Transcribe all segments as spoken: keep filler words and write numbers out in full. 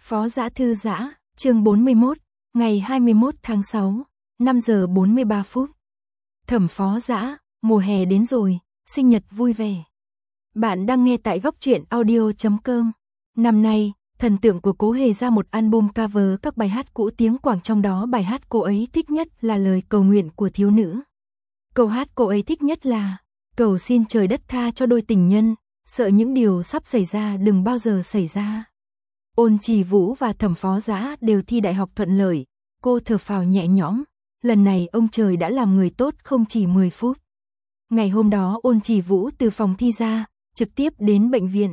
Phó Dã thư giã, chương bốn mươi mốt, ngày hai mươi mốt tháng sáu, năm giờ bốn mươi ba phút. Thẩm Phó Dã, mùa hè đến rồi, sinh nhật vui vẻ. Bạn đang nghe tại góc truyện audio chấm com. Năm nay, thần tượng của Cố Hề ra một album cover các bài hát cũ tiếng Quảng, trong đó bài hát cô ấy thích nhất là Lời cầu nguyện của thiếu nữ. Câu hát cô ấy thích nhất là: cầu xin trời đất tha cho đôi tình nhân, sợ những điều sắp xảy ra đừng bao giờ xảy ra. Ôn Trì Vũ và Thẩm Phó Dã đều thi đại học thuận lợi, cô thở phào nhẹ nhõm, lần này ông trời đã làm người tốt không chỉ mười phút. Ngày hôm đó Ôn Trì Vũ từ phòng thi ra, trực tiếp đến bệnh viện.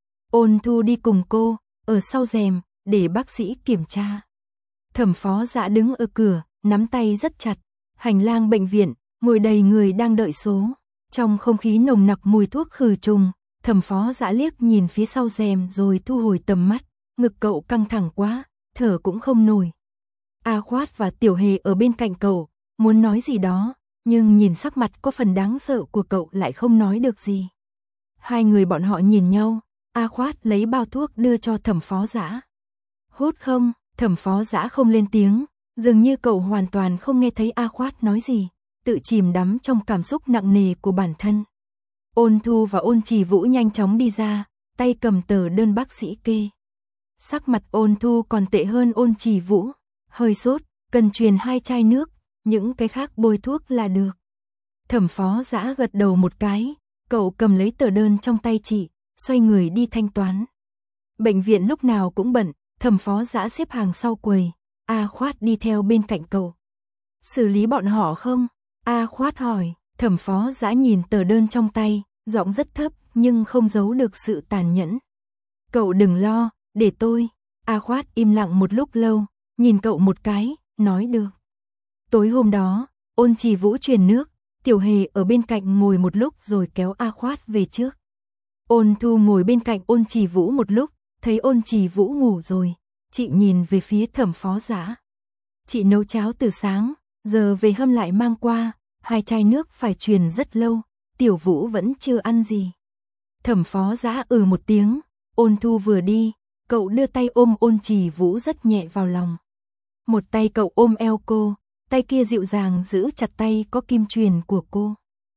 Ôn Thu đi cùng cô, ở sau rèm, để bác sĩ kiểm tra. Thẩm Phó Dã đứng ở cửa, nắm tay rất chặt. Hành lang bệnh viện, ngồi đầy người đang đợi số. Trong không khí nồng nặc mùi thuốc khử trùng, Thẩm Phó Dã liếc nhìn phía sau rèm rồi thu hồi tầm mắt. Ngực cậu căng thẳng quá, thở cũng không nổi. A Khoát và Tiểu Hề ở bên cạnh cậu, muốn nói gì đó, nhưng nhìn sắc mặt có phần đáng sợ của cậu lại không nói được gì. Hai người bọn họ nhìn nhau, A Khoát lấy bao thuốc đưa cho Thẩm Phó Dã. Hút không? Thẩm Phó Dã không lên tiếng, dường như cậu hoàn toàn không nghe thấy A Khoát nói gì, tự chìm đắm trong cảm xúc nặng nề của bản thân. Ôn Thu và Ôn Trì Vũ nhanh chóng đi ra, tay cầm tờ đơn bác sĩ kê. Sắc mặt Ôn Thu còn tệ hơn Ôn Trì Vũ, hơi sốt, cần truyền hai chai nước, những cái khác bôi thuốc là được. Thẩm Phó Dã gật đầu một cái, cậu cầm lấy tờ đơn trong tay chị, xoay người đi thanh toán. Bệnh viện lúc nào cũng bận, Thẩm Phó Dã xếp hàng sau quầy, A Khoát đi theo bên cạnh cậu. Xử lý bọn họ không? A Khoát hỏi. Thẩm Phó Dã nhìn tờ đơn trong tay, giọng rất thấp nhưng không giấu được sự tàn nhẫn. Cậu đừng lo, để tôi. A Khoát im lặng một lúc lâu, nhìn cậu một cái, nói được. Tối hôm đó, Ôn Trì Vũ truyền nước, Tiểu Hề ở bên cạnh ngồi một lúc rồi kéo A Khoát về trước. Ôn Thu ngồi bên cạnh Ôn Trì Vũ một lúc, thấy Ôn Trì Vũ ngủ rồi, chị nhìn về phía Thẩm Phó Dã. Chị nấu cháo từ sáng, giờ về hâm lại mang qua, hai chai nước phải truyền rất lâu, Tiểu Vũ vẫn chưa ăn gì. Thẩm Phó Dã ừ một tiếng, Ôn Thu vừa đi, cậu đưa tay ôm Ôn Trì Vũ rất nhẹ vào lòng. Một tay cậu ôm eo cô, tay kia dịu dàng giữ chặt tay có kim truyền của cô.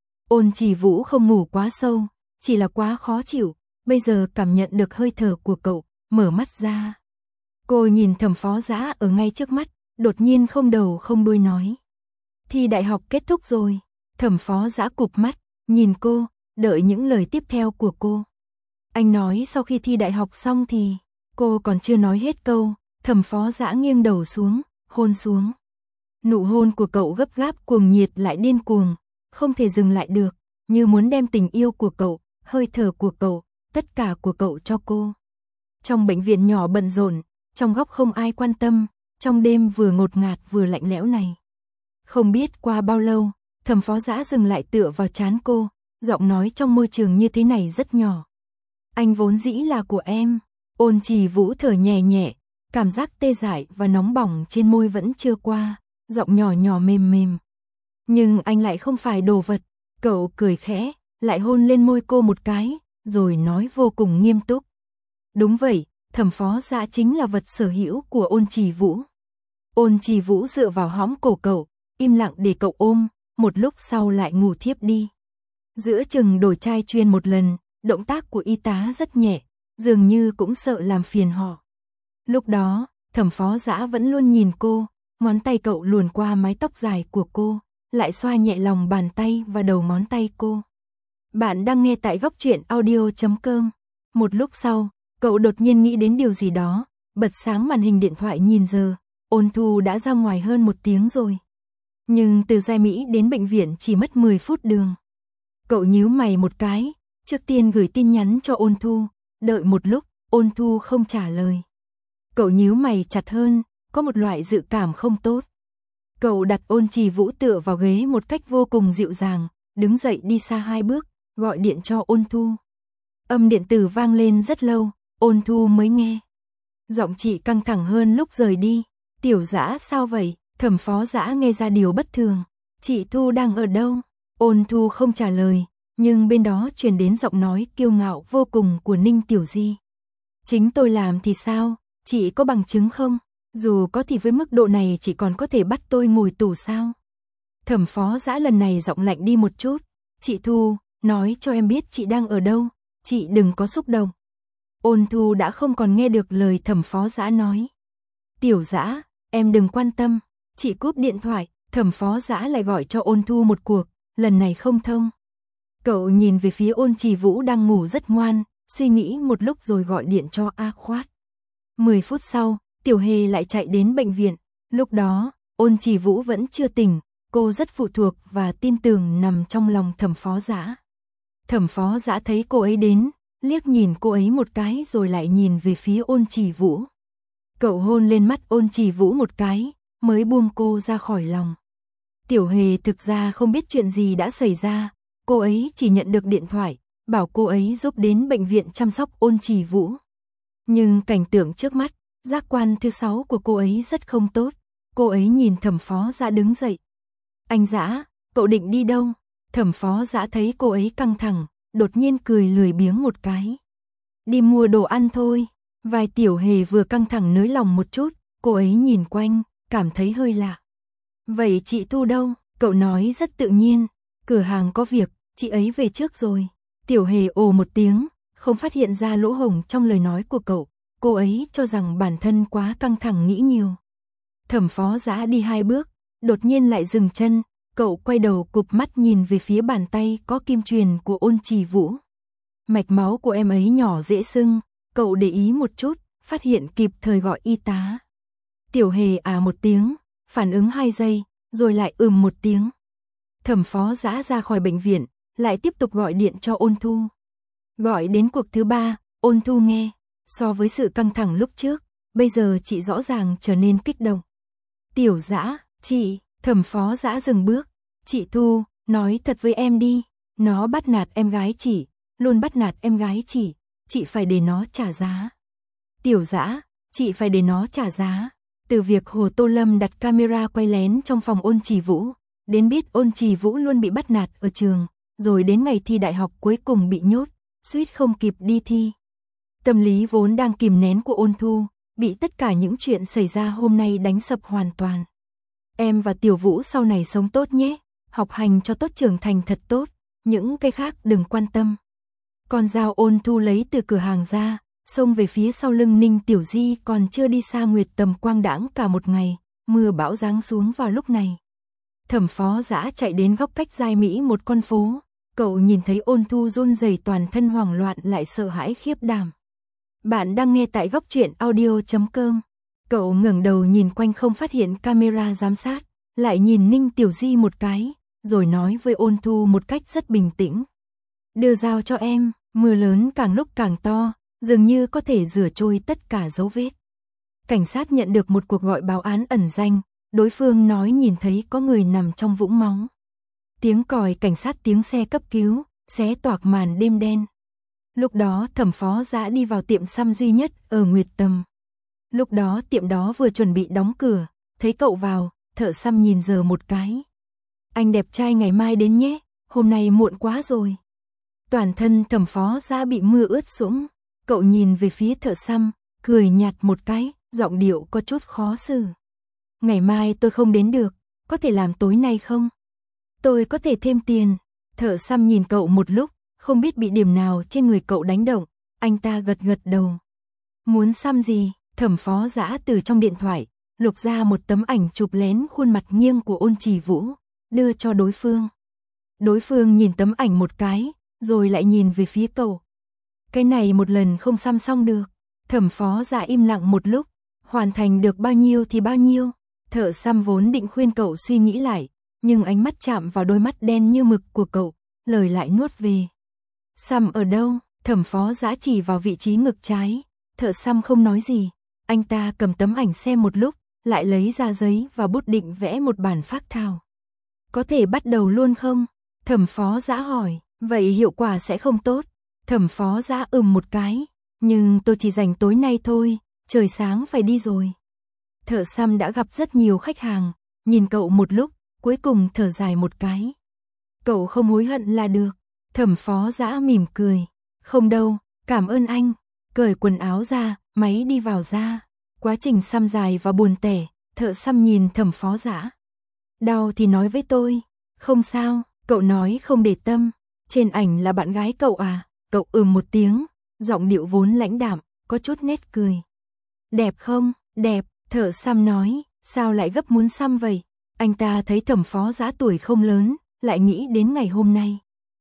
Ôn Trì Vũ không ngủ quá sâu, chỉ là quá khó chịu, bây giờ cảm nhận được hơi thở của cậu, mở mắt ra. Cô nhìn Thẩm Phó Dã ở ngay trước mắt, đột nhiên không đầu không đuôi nói. Thi đại học kết thúc rồi. Thẩm Phó Dã cụp mắt, nhìn cô, đợi những lời tiếp theo của cô. Anh nói sau khi thi đại học xong thì... Cô còn chưa nói hết câu, Thẩm Phó Dã nghiêng đầu xuống, hôn xuống. Nụ hôn của cậu gấp gáp cuồng nhiệt lại điên cuồng, không thể dừng lại được, như muốn đem tình yêu của cậu, hơi thở của cậu, tất cả của cậu cho cô. Trong bệnh viện nhỏ bận rộn, trong góc không ai quan tâm, trong đêm vừa ngột ngạt vừa lạnh lẽo này. Không biết qua bao lâu, Thẩm Phó Dã dừng lại tựa vào trán cô, giọng nói trong môi trường như thế này rất nhỏ. Anh vốn dĩ là của em. Ôn Trì Vũ thở nhẹ nhẹ, cảm giác tê dại và nóng bỏng trên môi vẫn chưa qua, giọng nhỏ nhỏ mềm mềm. Nhưng anh lại không phải đồ vật, cậu cười khẽ, lại hôn lên môi cô một cái, rồi nói vô cùng nghiêm túc. Đúng vậy, Thẩm Phó Dã chính là vật sở hữu của Ôn Trì Vũ. Ôn Trì Vũ dựa vào hõm cổ cậu, im lặng để cậu ôm, một lúc sau lại ngủ thiếp đi. Giữa chừng đổi chai chuyên một lần, động tác của y tá rất nhẹ, dường như cũng sợ làm phiền họ. Lúc đó, Thẩm Phó Dã vẫn luôn nhìn cô, ngón tay cậu luồn qua mái tóc dài của cô, lại xoa nhẹ lòng bàn tay và đầu ngón tay cô. Bạn đang nghe tại góc truyện audio chấm com. Một lúc sau, cậu đột nhiên nghĩ đến điều gì đó, bật sáng màn hình điện thoại nhìn giờ, Ôn Thu đã ra ngoài hơn một tiếng rồi. Nhưng từ Giai Mỹ đến bệnh viện chỉ mất mười phút đường. Cậu nhíu mày một cái, trước tiên gửi tin nhắn cho Ôn Thu. Đợi một lúc, Ôn Thu không trả lời. Cậu nhíu mày chặt hơn, có một loại dự cảm không tốt. Cậu đặt Ôn Trì Vũ tựa vào ghế một cách vô cùng dịu dàng, đứng dậy đi xa hai bước, gọi điện cho Ôn Thu. Âm điện tử vang lên rất lâu, Ôn Thu mới nghe. Giọng chị căng thẳng hơn lúc rời đi. Tiểu Dã sao vậy? Thẩm Phó Dã nghe ra điều bất thường. Chị Thu đang ở đâu? Ôn Thu không trả lời. Nhưng bên đó truyền đến giọng nói kiêu ngạo vô cùng của Ninh Tiểu Di. Chính tôi làm thì sao, chị có bằng chứng không? Dù có thì với mức độ này chị còn có thể bắt tôi ngồi tù sao? Thẩm Phó Dã lần này giọng lạnh đi một chút. Chị Thu, nói cho em biết chị đang ở đâu, chị đừng có xúc động. Ôn Thu đã không còn nghe được lời Thẩm Phó Dã nói. Tiểu Dã, em đừng quan tâm. Chị cúp điện thoại, Thẩm Phó Dã lại gọi cho Ôn Thu một cuộc, lần này không thông. Cậu nhìn về phía Ôn Trì Vũ đang ngủ rất ngoan, suy nghĩ một lúc rồi gọi điện cho A Khoát. mười phút sau, Tiểu Hề lại chạy đến bệnh viện. Lúc đó, Ôn Trì Vũ vẫn chưa tỉnh, cô rất phụ thuộc và tin tưởng nằm trong lòng Thẩm Phó Dã. Thẩm Phó Dã thấy cô ấy đến, liếc nhìn cô ấy một cái rồi lại nhìn về phía Ôn Trì Vũ. Cậu hôn lên mắt Ôn Trì Vũ một cái, mới buông cô ra khỏi lòng. Tiểu Hề thực ra không biết chuyện gì đã xảy ra, cô ấy chỉ nhận được điện thoại, bảo cô ấy giúp đến bệnh viện chăm sóc Ôn Trì Vũ. Nhưng cảnh tượng trước mắt, giác quan thứ sáu của cô ấy rất không tốt. Cô ấy nhìn Thẩm Phó Dã đứng dậy. Anh Dã, cậu định đi đâu? Thẩm Phó Dã thấy cô ấy căng thẳng, đột nhiên cười lười biếng một cái. Đi mua đồ ăn thôi. Vai Tiểu Hề vừa căng thẳng nới lòng một chút, cô ấy nhìn quanh, cảm thấy hơi lạ. Vậy chị Thu đâu? Cậu nói rất tự nhiên. Cửa hàng có việc, chị ấy về trước rồi. Tiểu Hề ồ một tiếng, không phát hiện ra lỗ hổng trong lời nói của cậu. Cô ấy cho rằng bản thân quá căng thẳng nghĩ nhiều. Thẩm Phó Dã đi hai bước, đột nhiên lại dừng chân. Cậu quay đầu cụp mắt nhìn về phía bàn tay có kim truyền của Ôn Trì Vũ. Mạch máu của em ấy nhỏ dễ sưng. Cậu để ý một chút, phát hiện kịp thời gọi y tá. Tiểu Hề à một tiếng, phản ứng hai giây, rồi lại ừm một tiếng. Thẩm Phó Dã ra khỏi bệnh viện, lại tiếp tục gọi điện cho Ôn Thu. Gọi đến cuộc thứ ba, Ôn Thu nghe. So với sự căng thẳng lúc trước, bây giờ chị rõ ràng trở nên kích động. Tiểu Dã, chị, Thẩm Phó Dã dừng bước. Chị Thu, nói thật với em đi, nó bắt nạt em gái chị, luôn bắt nạt em gái chị, chị phải để nó trả giá. Tiểu Dã, chị phải để nó trả giá. Từ việc Hồ Tô Lâm đặt camera quay lén trong phòng Ôn Trì Vũ, đến biết Ôn Trì Vũ luôn bị bắt nạt ở trường, rồi đến ngày thi đại học cuối cùng bị nhốt, suýt không kịp đi thi. Tâm lý vốn đang kìm nén của Ôn Thu, bị tất cả những chuyện xảy ra hôm nay đánh sập hoàn toàn. Em và Tiểu Vũ sau này sống tốt nhé, học hành cho tốt, trưởng thành thật tốt, những cái khác đừng quan tâm. Con dao Ôn Thu lấy từ cửa hàng ra, xông về phía sau lưng Ninh Tiểu Di còn chưa đi xa nguyệt tầm quang đãng cả một ngày, mưa bão giáng xuống vào lúc này. Thẩm Phó Dã chạy đến góc cách Giai Mỹ một con phố, cậu nhìn thấy Ôn Thu run rẩy toàn thân hoảng loạn lại sợ hãi khiếp đảm. Bạn đang nghe tại góc truyện audio chấm com. Cậu ngẩng đầu nhìn quanh không phát hiện camera giám sát, lại nhìn Ninh Tiểu Di một cái, rồi nói với Ôn Thu một cách rất bình tĩnh. Đưa dao cho em, mưa lớn càng lúc càng to, dường như có thể rửa trôi tất cả dấu vết. Cảnh sát nhận được một cuộc gọi báo án ẩn danh, đối phương nói nhìn thấy có người nằm trong vũng máu. Tiếng còi cảnh sát, tiếng xe cấp cứu, xé toạc màn đêm đen. Lúc đó Thẩm Phó Dã đi vào tiệm xăm duy nhất ở Nguyệt Tầm. Lúc đó tiệm đó vừa chuẩn bị đóng cửa, thấy cậu vào, thợ xăm nhìn giờ một cái. Anh đẹp trai ngày mai đến nhé, hôm nay muộn quá rồi. Toàn thân Thẩm Phó Dã bị mưa ướt sũng, cậu nhìn về phía thợ xăm, cười nhạt một cái, giọng điệu có chút khó xử. Ngày mai tôi không đến được, có thể làm tối nay không? Tôi có thể thêm tiền. Thợ xăm nhìn cậu một lúc, không biết bị điểm nào trên người cậu đánh động, anh ta gật gật đầu. Muốn xăm gì? Thẩm Phó Dã từ trong điện thoại, lục ra một tấm ảnh chụp lén khuôn mặt nghiêng của Ôn Trì Vũ, đưa cho đối phương. Đối phương nhìn tấm ảnh một cái, rồi lại nhìn về phía cậu. Cái này một lần không xăm xong được. Thẩm Phó Dã im lặng một lúc, hoàn thành được bao nhiêu thì bao nhiêu. Thợ xăm vốn định khuyên cậu suy nghĩ lại, nhưng ánh mắt chạm vào đôi mắt đen như mực của cậu, lời lại nuốt về. Xăm ở đâu? Thẩm Phó Dã chỉ vào vị trí ngực trái. Thợ xăm không nói gì, anh ta cầm tấm ảnh xem một lúc, lại lấy ra giấy và bút định vẽ một bản phác thảo. Có thể bắt đầu luôn không? Thẩm Phó Dã hỏi. Vậy hiệu quả sẽ không tốt. Thẩm Phó Dã ừm một cái. Nhưng tôi chỉ dành tối nay thôi, trời sáng phải đi rồi. Thợ xăm đã gặp rất nhiều khách hàng, nhìn cậu một lúc, cuối cùng thở dài một cái. Cậu không hối hận là được. Thẩm Phó Dã mỉm cười. Không đâu, cảm ơn anh. Cởi quần áo ra, máy đi vào ra. Quá trình xăm dài và buồn tẻ, thợ xăm nhìn Thẩm Phó Dã. Đau thì nói với tôi. Không sao, cậu nói không để tâm. Trên ảnh là bạn gái cậu à? Cậu ừm một tiếng, giọng điệu vốn lãnh đạm, có chút nét cười. Đẹp không? Đẹp, thợ xăm nói. Sao lại gấp muốn xăm vậy? Anh ta thấy Thẩm Phó Dã tuổi không lớn, lại nghĩ đến ngày hôm nay.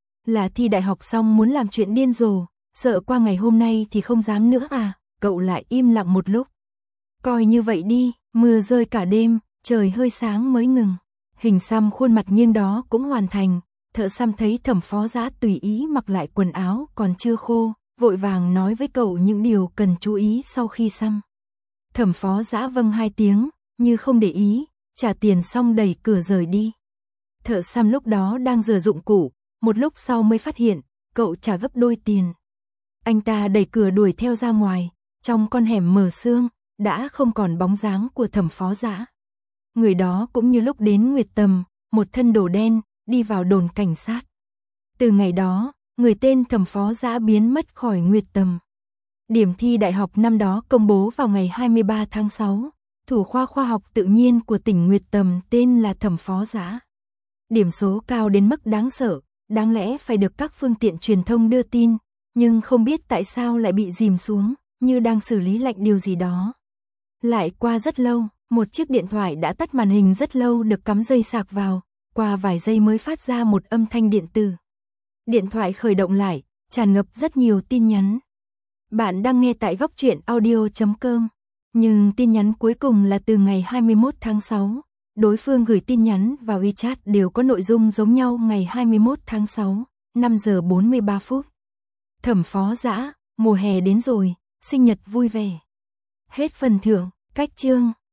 Là thi đại học xong muốn làm chuyện điên rồ, sợ qua ngày hôm nay thì không dám nữa à? Cậu lại im lặng một lúc. Coi như vậy đi, mưa rơi cả đêm, trời hơi sáng mới ngừng. Hình xăm khuôn mặt nghiêng đó cũng hoàn thành. Thợ xăm thấy Thẩm Phó Dã tùy ý mặc lại quần áo còn chưa khô, vội vàng nói với cậu những điều cần chú ý sau khi xăm. Thẩm Phó Dã vâng hai tiếng, như không để ý, trả tiền xong đẩy cửa rời đi. Thợ xăm lúc đó đang rửa dụng cụ, một lúc sau mới phát hiện, cậu trả gấp đôi tiền. Anh ta đẩy cửa đuổi theo ra ngoài, trong con hẻm mờ sương, đã không còn bóng dáng của Thẩm Phó Dã. Người đó cũng như lúc đến Nguyệt Tầm, một thân đồ đen, đi vào đồn cảnh sát. Từ ngày đó, người tên Thẩm Phó Dã biến mất khỏi Nguyệt Tầm. Điểm thi đại học năm đó công bố vào ngày hai mươi ba tháng sáu, thủ khoa khoa học tự nhiên của tỉnh Nguyệt Tầm tên là Thẩm Phó Dã. Điểm số cao đến mức đáng sợ, đáng lẽ phải được các phương tiện truyền thông đưa tin, nhưng không biết tại sao lại bị dìm xuống, như đang xử lý lệnh điều gì đó. Lại qua rất lâu, một chiếc điện thoại đã tắt màn hình rất lâu được cắm dây sạc vào, qua vài giây mới phát ra một âm thanh điện tử. Điện thoại khởi động lại, tràn ngập rất nhiều tin nhắn. Bạn đang nghe tại góc truyện audio chấm com, nhưng tin nhắn cuối cùng là từ ngày hai mươi mốt tháng sáu. Đối phương gửi tin nhắn vào WeChat đều có nội dung giống nhau ngày hai mươi mốt tháng sáu, năm giờ bốn mươi ba phút. Thẩm Phó Dã, mùa hè đến rồi, sinh nhật vui vẻ. Hết phần thưởng, cách chương.